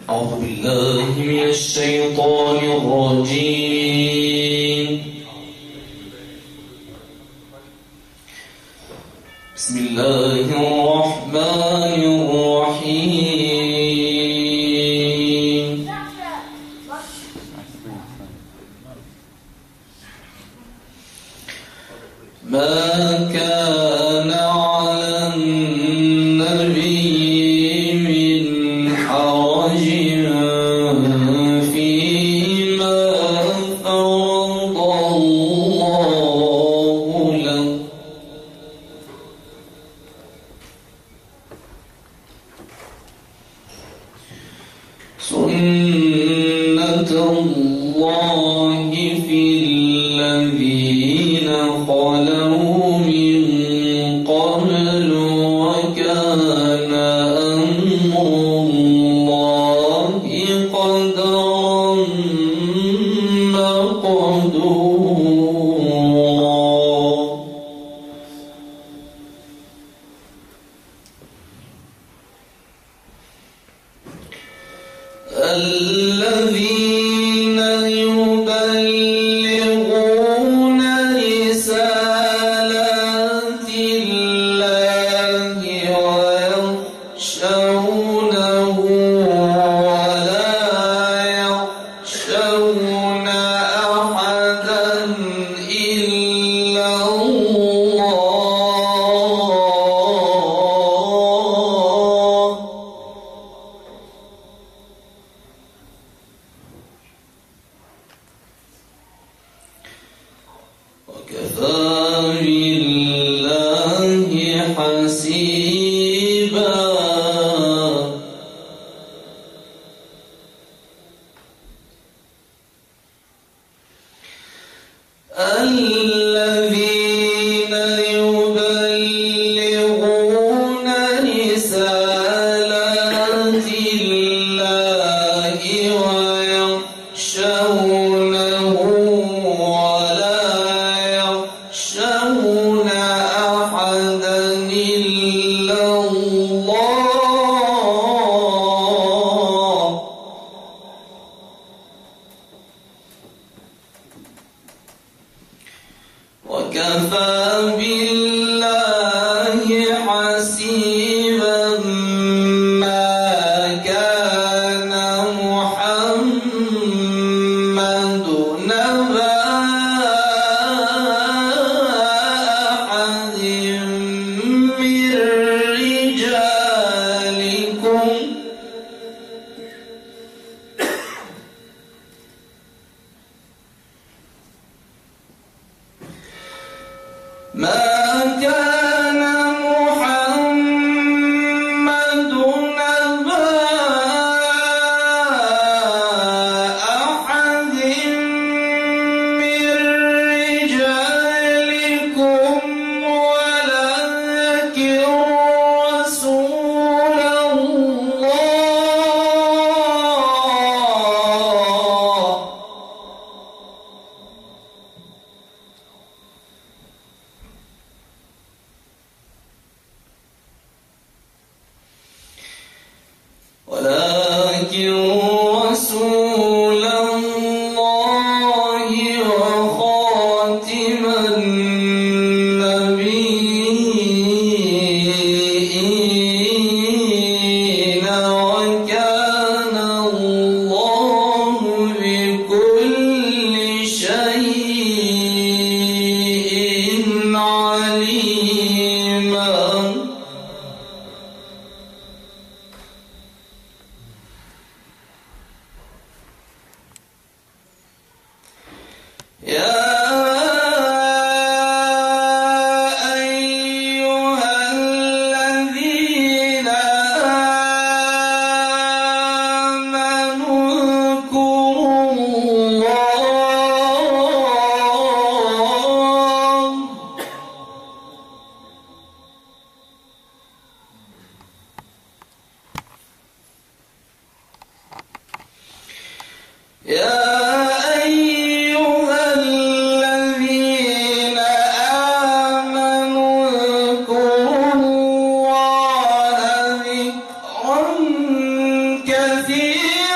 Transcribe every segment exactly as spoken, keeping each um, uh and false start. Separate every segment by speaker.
Speaker 1: أعوذ بالله من الشيطان الرجيم. بسم الله الرحمن الرحيم. ما كان على النبي من حرج فيما فرض الله له، سنة الله في الذين خلوا من قبل، وكان أمر الله قدرا مقدورا. الذين يبلغون رسالات الله ويخشونه ولا يخشون أحدا إلا الله، وكفى بالله حسيبا. الذين يبلغون رسالات الله ويخشونه ولا يخشون أحدا إلا الله، وكفى بالله حسيبا. ما كان محمد نبا أحد من رجالكم، ما كان محمد نبا أحد من رجالكم ولكن رسول الله، ولكن رسول الله وخاتم النبيين، وكان الله بكل شيء عليما. يا أيها الذين آمنوا اذكروا الله يا أيها الذين آمنوا اذكروا الله ذكرا كثيرا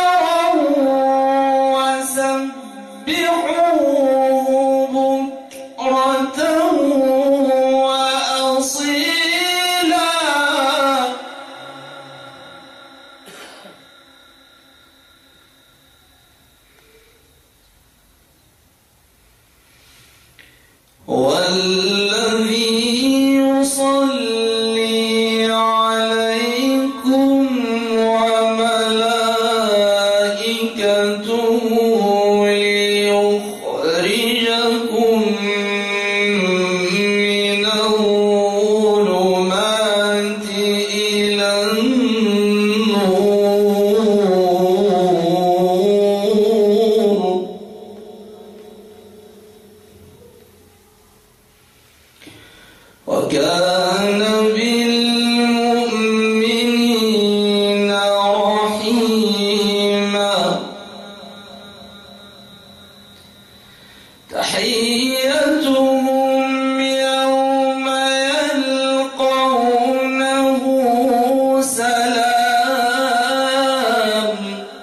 Speaker 1: والذي يصلي عليكم وملائكته ليخرجكم من الظلمات إلى النور وكان بالمؤمنين رحيما. تحيتهم يوم يلقونه سلام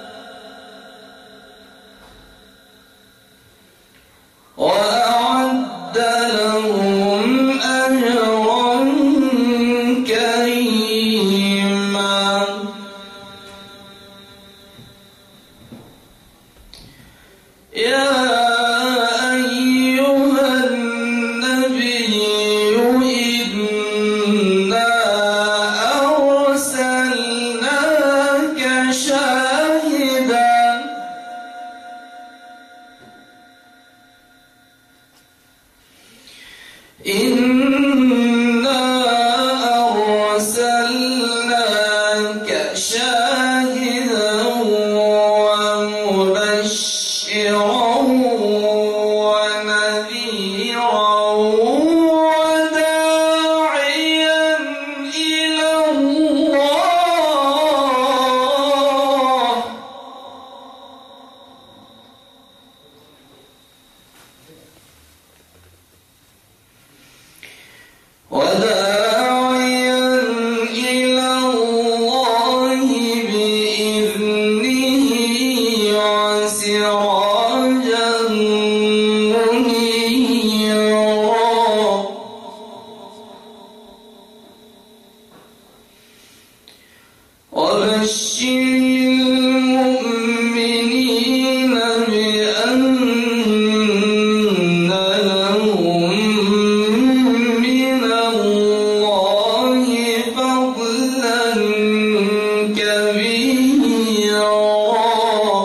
Speaker 1: وأعد لهم أجرا كريما. يا أيها النبي إنا أرسلناك شاهدا إنا أرسلناك شاهدا ومبشرا ونذيرا وداعيا إلى الله وداعيا إلى الله بإذنه وسراجا منيرا. وبشر المؤمنين بأن لهم من الله فضلا كبيرا.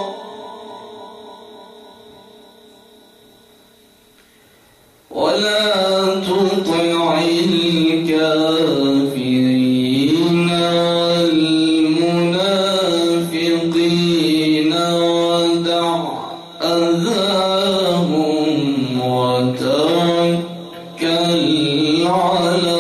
Speaker 1: ولا تطع الكافرين والمنافقين ودع أذاهم وتوكل على